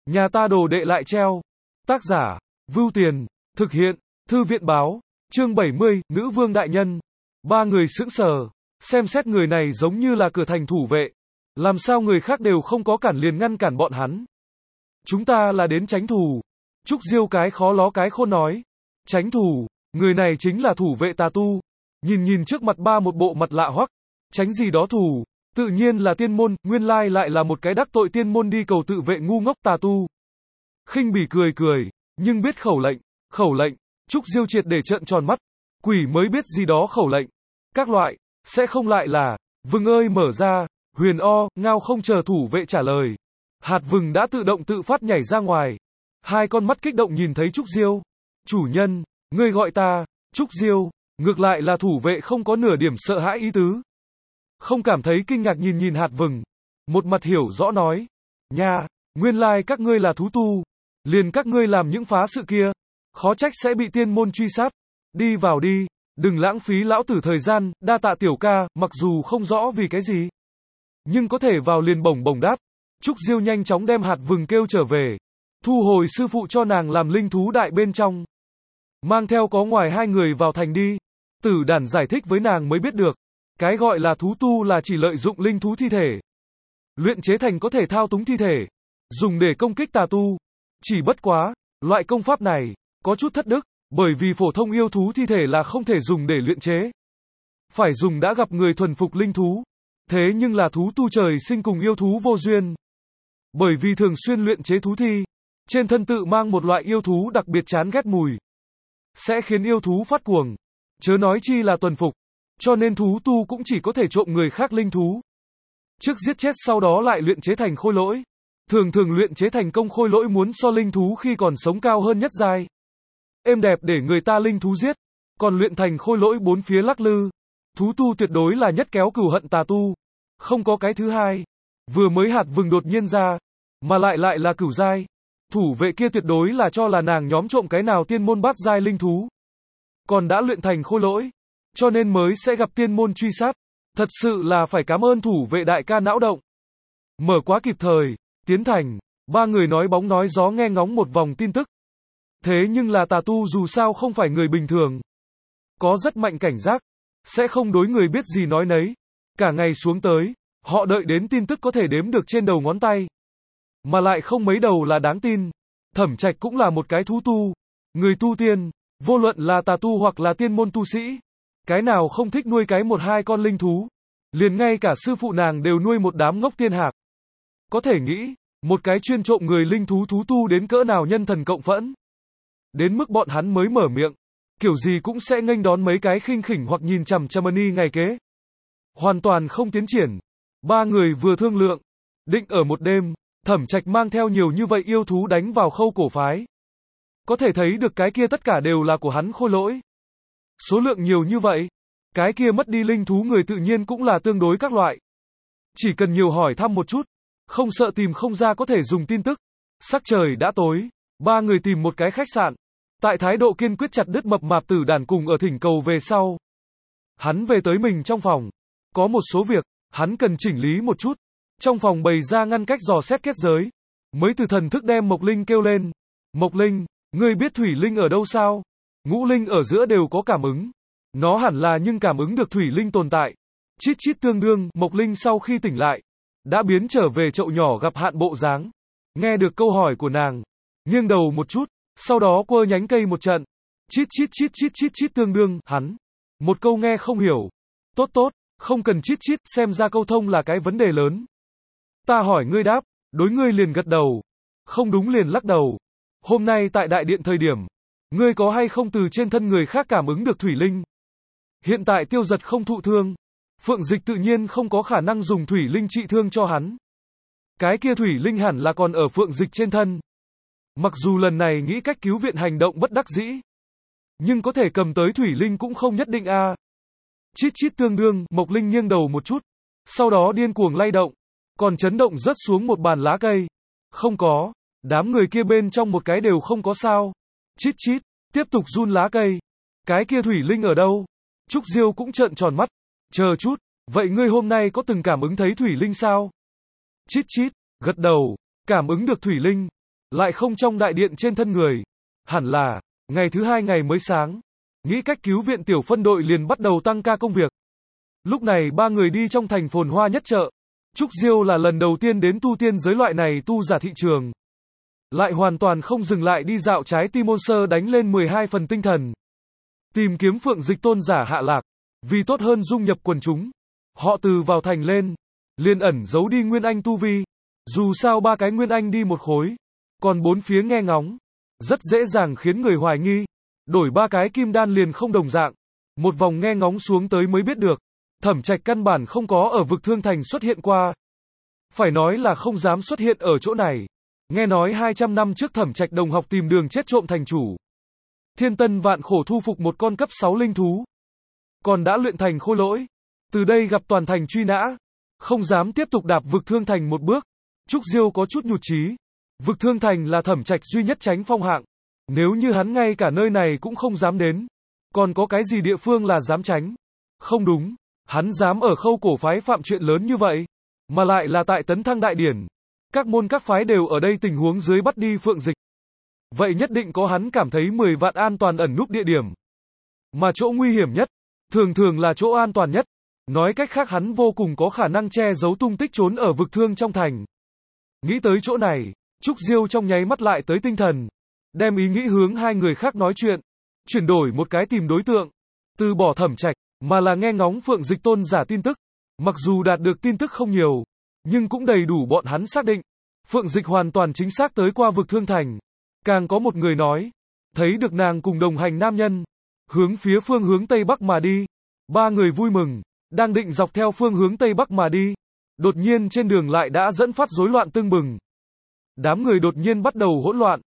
Nhà ta đồ đệ lại treo. Tác giả, Vưu Tiền, thực hiện, Thư viện báo, chương 70, Nữ vương đại nhân. Ba người sững sờ, xem xét người này giống như là cửa thành thủ vệ. Làm sao người khác đều không có cản liền ngăn cản bọn hắn. Chúng ta là đến tránh thù. Trúc Diêu cái khó ló cái khôn nói. Tránh thù, người này chính là thủ vệ tà tu. Nhìn trước mặt ba một bộ mặt lạ hoắc. Tránh gì đó thù, tự nhiên là tiên môn, nguyên lai lại là một cái đắc tội tiên môn đi cầu tự vệ ngu ngốc tà tu. Khinh bỉ cười, nhưng biết khẩu lệnh, Trúc Diêu triệt để trợn tròn mắt. Quỷ mới biết gì đó khẩu lệnh. Các loại, sẽ không lại là, vừng ơi mở ra, huyền o, ngao không chờ thủ vệ trả lời. Hạt vừng đã tự động tự phát nhảy ra ngoài. Hai con mắt kích động nhìn thấy Trúc Diêu. Chủ nhân, ngươi gọi ta, Trúc Diêu, ngược lại là thủ vệ không có nửa điểm sợ hãi ý tứ. Không cảm thấy kinh ngạc nhìn hạt vừng. Một mặt hiểu rõ nói. Nha, nguyên lai các ngươi là thú tu. Liền các ngươi làm những phá sự kia. Khó trách sẽ bị tiên môn truy sát. Đi vào đi, đừng lãng phí lão tử thời gian, đa tạ tiểu ca, mặc dù không rõ vì cái gì. Nhưng có thể vào liền bổng đáp. Trúc Diêu nhanh chóng đem hạt vừng kêu trở về. Thu hồi sư phụ cho nàng làm linh thú đại bên trong. Mang theo có ngoài hai người vào thành đi. Tử đàn giải thích với nàng mới biết được. Cái gọi là thú tu là chỉ lợi dụng linh thú thi thể. Luyện chế thành có thể thao túng thi thể. Dùng để công kích tà tu. Chỉ bất quá, loại công pháp này, có chút thất đức, bởi vì phổ thông yêu thú thi thể là không thể dùng để luyện chế. Phải dùng đã gặp người thuần phục linh thú. Thế nhưng là thú tu trời sinh cùng yêu thú vô duyên. Bởi vì thường xuyên luyện chế thú thi, trên thân tự mang một loại yêu thú đặc biệt chán ghét mùi. Sẽ khiến yêu thú phát cuồng. Chớ nói chi là tuần phục. Cho nên thú tu cũng chỉ có thể trộm người khác linh thú. Trước giết chết sau đó lại luyện chế thành khôi lỗi. Thường luyện chế thành công khôi lỗi muốn so linh thú khi còn sống cao hơn nhất giai. Êm đẹp để người ta linh thú giết. Còn luyện thành khôi lỗi bốn phía lắc lư. Thú tu tuyệt đối là nhất kéo cừu hận tà tu. Không có cái thứ hai. Vừa mới hạt vừng đột nhiên ra. Mà lại là cửu giai. Thủ vệ kia tuyệt đối là cho là nàng nhóm trộm cái nào tiên môn bát giai linh thú. Còn đã luyện thành khôi lỗi. Cho nên mới sẽ gặp tiên môn truy sát. Thật sự là phải cảm ơn thủ vệ đại ca não động. Mở quá kịp thời, tiến thành, ba người nói bóng nói gió nghe ngóng một vòng tin tức. Thế nhưng là tà tu dù sao không phải người bình thường. Có rất mạnh cảnh giác, sẽ không đối người biết gì nói nấy. Cả ngày xuống tới, họ đợi đến tin tức có thể đếm được trên đầu ngón tay. Mà lại không mấy đầu là đáng tin. Thẩm Trạch cũng là một cái thú tu. Người tu tiên, vô luận là tà tu hoặc là tiên môn tu sĩ. Cái nào không thích nuôi cái một hai con linh thú. Liền ngay cả sư phụ nàng đều nuôi một đám ngốc tiên hạc. Có thể nghĩ, một cái chuyên trộm người linh thú thú tu đến cỡ nào nhân thần cộng phẫn. Đến mức bọn hắn mới mở miệng. Kiểu gì cũng sẽ nghênh đón mấy cái khinh khỉnh hoặc nhìn chằm chằm ngày kế. Hoàn toàn không tiến triển. Ba người vừa thương lượng. Định ở một đêm, Thẩm Trạch mang theo nhiều như vậy yêu thú đánh vào Khâu cổ phái. Có thể thấy được cái kia tất cả đều là của hắn khôi lỗi. Số lượng nhiều như vậy, cái kia mất đi linh thú người tự nhiên cũng là tương đối các loại. Chỉ cần nhiều hỏi thăm một chút, không sợ tìm không ra có thể dùng tin tức. Sắc trời đã tối, ba người tìm một cái khách sạn. Tại thái độ kiên quyết chặt đứt mập mạp Tử Đàn cùng ở thỉnh cầu về sau. Hắn về tới mình trong phòng. Có một số việc, hắn cần chỉnh lý một chút. Trong phòng bày ra ngăn cách dò xét kết giới. Mới từ thần thức đem Mộc Linh kêu lên. Mộc Linh, ngươi biết Thủy Linh ở đâu sao? Ngũ Linh ở giữa đều có cảm ứng. Nó hẳn là nhưng cảm ứng được Thủy Linh tồn tại. Chít chít tương đương, Mộc Linh sau khi tỉnh lại. Đã biến trở về chậu nhỏ gặp hạn bộ dáng. Nghe được câu hỏi của nàng. Nghiêng đầu một chút. Sau đó quơ nhánh cây một trận. Chít chít tương đương, hắn. Một câu nghe không hiểu. Tốt, không cần chít chít, xem ra câu thông là cái vấn đề lớn. Ta hỏi ngươi đáp, đối ngươi liền gật đầu. Không đúng liền lắc đầu. Hôm nay tại đại điện thời điểm. Ngươi có hay không từ trên thân người khác cảm ứng được Thủy Linh? Hiện tại Tiêu Giật không thụ thương. Phượng Dịch tự nhiên không có khả năng dùng Thủy Linh trị thương cho hắn. Cái kia Thủy Linh hẳn là còn ở Phượng Dịch trên thân. Mặc dù lần này nghĩ cách cứu viện hành động bất đắc dĩ. Nhưng có thể cầm tới Thủy Linh cũng không nhất định a. Chít chít tương đương, Mộc Linh nghiêng đầu một chút. Sau đó điên cuồng lay động. Còn chấn động rớt xuống một bàn lá cây. Không có. Đám người kia bên trong một cái đều không có sao. Chít chít, tiếp tục run lá cây. Cái kia Thủy Linh ở đâu? Trúc Diêu cũng trợn tròn mắt. Chờ chút, vậy ngươi hôm nay có từng cảm ứng thấy Thủy Linh sao? Chít chít, gật đầu, cảm ứng được Thủy Linh. lại không trong đại điện trên thân người. Hẳn là, ngày thứ hai ngày mới sáng. Nghĩ cách cứu viện tiểu phân đội liền bắt đầu tăng ca công việc. Lúc này ba người đi trong thành phồn hoa nhất chợ. Trúc Diêu là lần đầu tiên đến tu tiên giới loại này tu giả thị trường. Lại hoàn toàn không dừng lại đi dạo trái tim môn sơ đánh lên 12 phần tinh thần. Tìm kiếm Phượng Dịch tôn giả hạ lạc. Vì tốt hơn dung nhập quần chúng. Họ từ vào thành lên. Liền ẩn giấu đi Nguyên Anh tu vi. Dù sao ba cái Nguyên Anh đi một khối. Còn bốn phía nghe ngóng. Rất dễ dàng khiến người hoài nghi. Đổi ba cái kim đan liền không đồng dạng. Một vòng nghe ngóng xuống tới mới biết được. Thẩm Trạch căn bản không có ở vực Thương Thành xuất hiện qua. Phải nói là không dám xuất hiện ở chỗ này. Nghe nói 200 năm trước Thẩm Trạch đồng học tìm đường chết trộm thành chủ. Thiên tân vạn khổ thu phục một con cấp 6 linh thú. Còn đã luyện thành khôi lỗi. Từ đây gặp toàn thành truy nã. Không dám tiếp tục đạp vực Thương Thành một bước. Trúc Diêu có chút nhụt chí. Vực Thương Thành là Thẩm Trạch duy nhất tránh phong hạng. Nếu như hắn ngay cả nơi này cũng không dám đến. Còn có cái gì địa phương là dám tránh? Không đúng. Hắn dám ở Khâu Cổ phái phạm chuyện lớn như vậy. Mà lại là tại Tấn Thăng Đại Điển. Các môn các phái đều ở đây tình huống dưới bắt đi Phượng Dịch. Vậy nhất định có hắn cảm thấy 10 vạn an toàn ẩn núp địa điểm. Mà chỗ nguy hiểm nhất, thường thường là chỗ an toàn nhất. Nói cách khác hắn vô cùng có khả năng che giấu tung tích trốn ở vực thương trong thành. Nghĩ tới chỗ này, Trúc Diêu trong nháy mắt lại tới tinh thần. Đem ý nghĩ hướng hai người khác nói chuyện. Chuyển đổi một cái tìm đối tượng. Từ bỏ Thẩm Trạch, mà là nghe ngóng Phượng Dịch tôn giả tin tức. Mặc dù đạt được tin tức không nhiều, nhưng cũng đầy đủ bọn hắn xác định. Phượng Dịch hoàn toàn chính xác tới qua vực Thương Thành. Càng có một người nói, thấy được nàng cùng đồng hành nam nhân, hướng phía phương hướng Tây Bắc mà đi. Ba người vui mừng, đang định dọc theo phương hướng Tây Bắc mà đi. Đột nhiên trên đường lại đã dẫn phát rối loạn tưng bừng. Đám người đột nhiên bắt đầu hỗn loạn.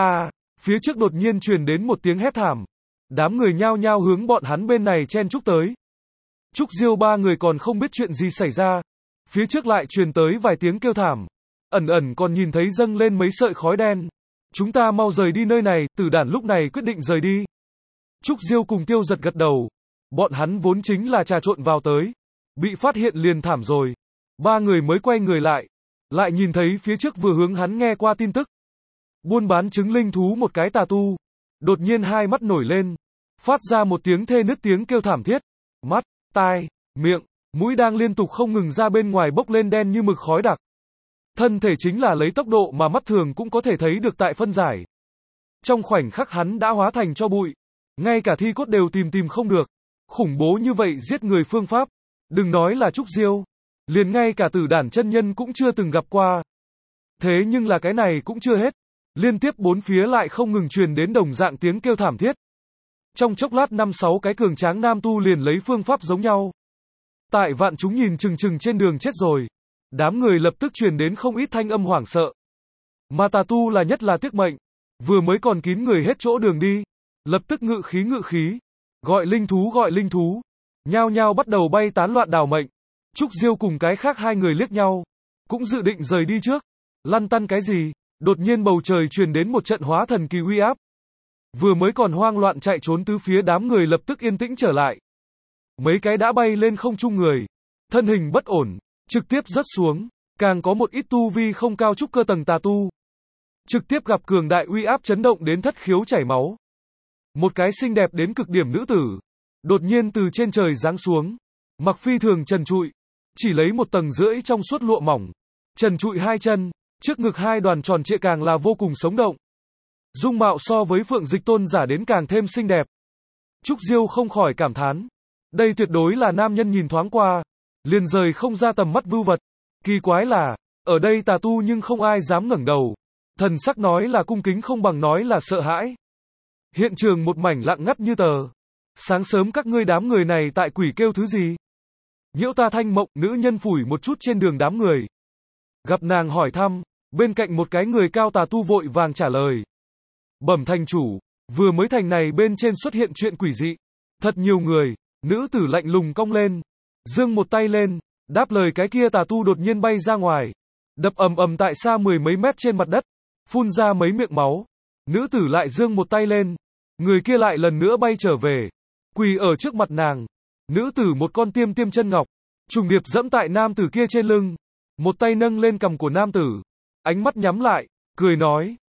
Phía trước đột nhiên truyền đến một tiếng hét thảm. Đám người nhao nhao hướng bọn hắn bên này chen chúc tới. Trúc Diêu ba người còn không biết chuyện gì xảy ra. Phía trước lại truyền tới vài tiếng kêu thảm. Ẩn ẩn còn nhìn thấy dâng lên mấy sợi khói đen. Chúng ta mau rời đi nơi này, Tử Đản lúc này quyết định rời đi. Trúc Diêu cùng Tiêu Giật gật đầu. Bọn hắn vốn chính là trà trộn vào tới. Bị phát hiện liền thảm rồi. Ba người mới quay người lại. Lại nhìn thấy phía trước vừa hướng hắn nghe qua tin tức. Buôn bán trứng linh thú một cái tà tu. Đột nhiên hai mắt nổi lên. Phát ra một tiếng thê nức tiếng kêu thảm thiết. Mắt, tai, miệng, mũi đang liên tục không ngừng ra bên ngoài bốc lên đen như mực khói đặc. Thân thể chính là lấy tốc độ mà mắt thường cũng có thể thấy được tại phân giải. Trong khoảnh khắc hắn đã hóa thành tro bụi. Ngay cả thi cốt đều tìm không được. Khủng bố như vậy giết người phương pháp. Đừng nói là Trúc Diêu. Liền ngay cả Tử Đản chân nhân cũng chưa từng gặp qua. Thế nhưng là cái này cũng chưa hết. Liên tiếp bốn phía lại không ngừng truyền đến đồng dạng tiếng kêu thảm thiết. Trong chốc lát 5-6 cái cường tráng nam tu liền lấy phương pháp giống nhau. Tại vạn chúng nhìn chừng trên đường chết rồi. Đám người lập tức truyền đến không ít thanh âm hoảng sợ. Mà tà tu là nhất là tiếc mệnh. Vừa mới còn kín người hết chỗ đường đi. Lập tức ngự khí. Gọi linh thú. Nhao nhao bắt đầu bay tán loạn đào mệnh. Trúc Diêu cùng cái khác hai người liếc nhau. Cũng dự định rời đi trước. Lăn tăn cái gì? Đột nhiên bầu trời truyền đến một trận hóa thần kỳ uy áp. Vừa mới còn hoang loạn chạy trốn tứ phía đám người lập tức yên tĩnh trở lại. Mấy cái đã bay lên không trung người. Thân hình bất ổn. Trực tiếp rớt xuống. Càng có một ít tu vi không cao trúc cơ tầng tà tu. Trực tiếp gặp cường đại uy áp chấn động đến thất khiếu chảy máu. Một cái xinh đẹp đến cực điểm nữ tử. Đột nhiên từ trên trời giáng xuống. Mặc phi thường trần trụi. Chỉ lấy một tầng rưỡi trong suốt lụa mỏng. Trần trụi hai chân. Trước ngực hai đoàn tròn trịa càng là vô cùng sống động. Dung mạo so với Phượng Dịch tôn giả đến càng thêm xinh đẹp. Trúc Diêu không khỏi cảm thán. Đây tuyệt đối là nam nhân nhìn thoáng qua. Liền rời không ra tầm mắt vưu vật. Kỳ quái là, ở đây tà tu nhưng không ai dám ngẩng đầu. Thần sắc nói là cung kính không bằng nói là sợ hãi. Hiện trường một mảnh lặng ngắt như tờ. Sáng sớm các ngươi đám người này tại quỷ kêu thứ gì? Nhiễu ta thanh mộng, nữ nhân phủi một chút trên đường đám người. Gặp nàng hỏi thăm, bên cạnh một cái người cao tà tu vội vàng trả lời. Bẩm thành chủ, vừa mới thành này bên trên xuất hiện chuyện quỷ dị. Thật nhiều người, nữ tử lạnh lùng cong lên. Dương một tay lên, đáp lời cái kia tà tu đột nhiên bay ra ngoài. Đập ầm tại xa 10 mấy mét trên mặt đất. Phun ra mấy miệng máu. Nữ tử lại dương một tay lên. Người kia lại lần nữa bay trở về. Quỳ ở trước mặt nàng. Nữ tử một con tiêm chân ngọc. Trùng điệp dẫm tại nam tử kia trên lưng. Một tay nâng lên cằm của nam tử. Ánh mắt nhắm lại, cười nói.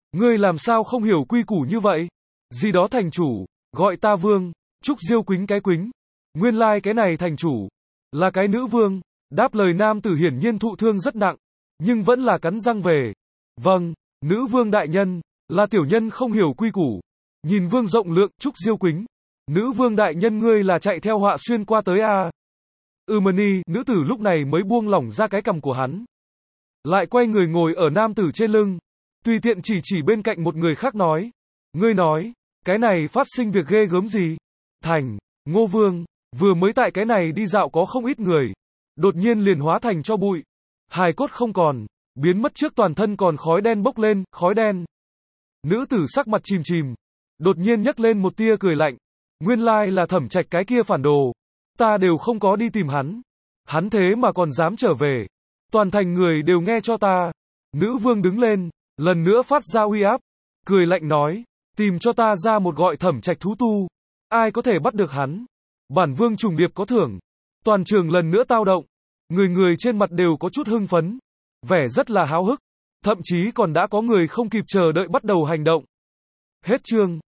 Ngươi làm sao không hiểu quy củ như vậy? Gì đó thành chủ, gọi ta vương, Trúc Diêu quính cái quính. Nguyên lai cái này thành chủ, là cái nữ vương. Đáp lời nam tử hiển nhiên thụ thương rất nặng, nhưng vẫn là cắn răng về. Vâng, nữ vương đại nhân, là tiểu nhân không hiểu quy củ. Nhìn vương rộng lượng, Trúc Diêu quính. Nữ vương đại nhân ngươi là chạy theo họa xuyên qua tới à? Mani, nữ tử lúc này mới buông lỏng ra cái cằm của hắn. Lại quay người ngồi ở nam tử trên lưng. Tùy tiện chỉ bên cạnh một người khác nói. Ngươi nói, cái này phát sinh việc ghê gớm gì? Thành, Ngô Vương, vừa mới tại cái này đi dạo có không ít người. Đột nhiên liền hóa thành cho bụi. Hài cốt không còn, biến mất trước toàn thân còn khói đen bốc lên, khói đen. Nữ tử sắc mặt chìm chìm. Đột nhiên nhấc lên một tia cười lạnh. Nguyên lai là Thẩm Trạch cái kia phản đồ. Ta đều không có đi tìm hắn. Hắn thế mà còn dám trở về. Toàn thành người đều nghe cho ta. Nữ vương đứng lên, lần nữa phát ra uy áp. Cười lạnh nói, tìm cho ta ra một gọi Thẩm Trạch thú tu. Ai có thể bắt được hắn? Bản vương trùng điệp có thưởng. Toàn trường lần nữa tao động. Người trên mặt đều có chút hưng phấn. Vẻ rất là háo hức. Thậm chí còn đã có người không kịp chờ đợi bắt đầu hành động. Hết chương.